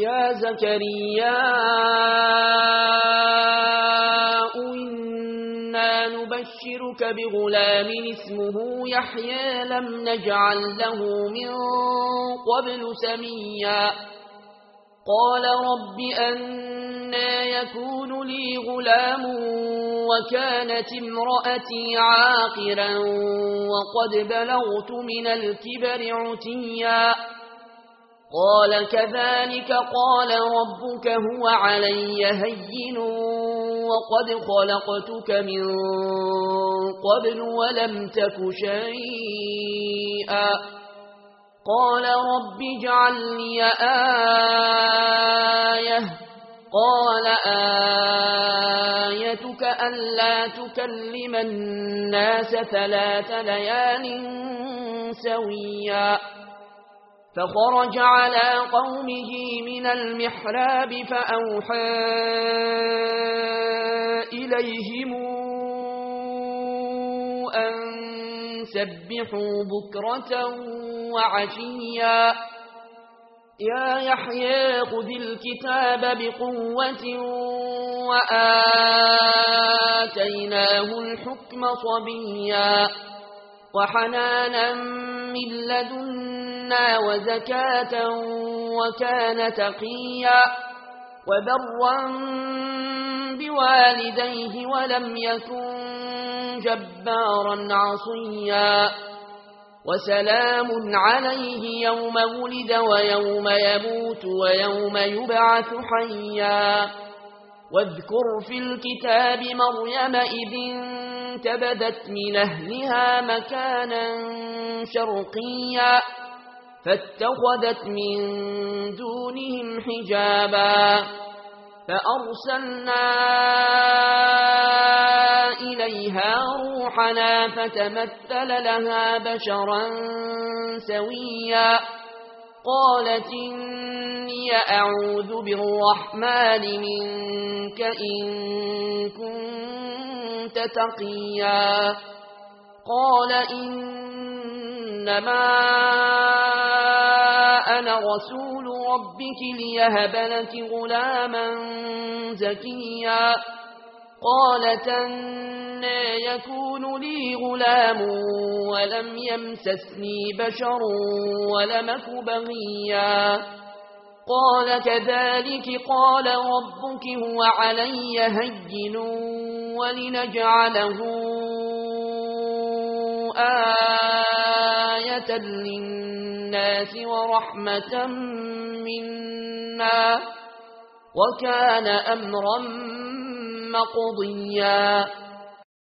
يا زكريا إنا نبشرك بغلام اسمه يحيى لم نجعل له من قبل سميا قال رب أنى يكون لي غلام وكانت امرأتي عاقرا وقد بلغت من الكبر عتيا قال كذلك قال ربك هو علي هين وقد خلقتك من قبل ولم تك شيئا قال رب اجعل لي آية قال آيتك ألا تكلم الناس 3 ليال سويا فخرج على قومه من المحراب فأوحى إليهم أن سبحوا بكرة وعشيا يا يحيى خذ الكتاب بقوة وآتيناه الحكم صبيا وحنانا من لدنا وزكاة وكان تقيا وبرا بوالديه ولم يكن جبارا عصيا وسلام عليه يوم ولد ويوم يموت ويوم يبعث حيا واذكر في الكتاب مريم إذ انتبذت من أهلها مكانا شرقيا فاتخذت من دونهم حجابا فأرسلنا إليها روحنا فتمثل لها بشرا سويا قالت إني أعوذ بالرحمن منك إن كنت تقيا قال إنما أنا رسول ربك ليهب لك غلاما زكيا قالت أنى يكون لي غلام ولم يمسسني بشر ولمك بغيا قال كذلك قال ربك هو علي هين ولنجعله آية للناس ورحمة منا وكان أمرا مقضيا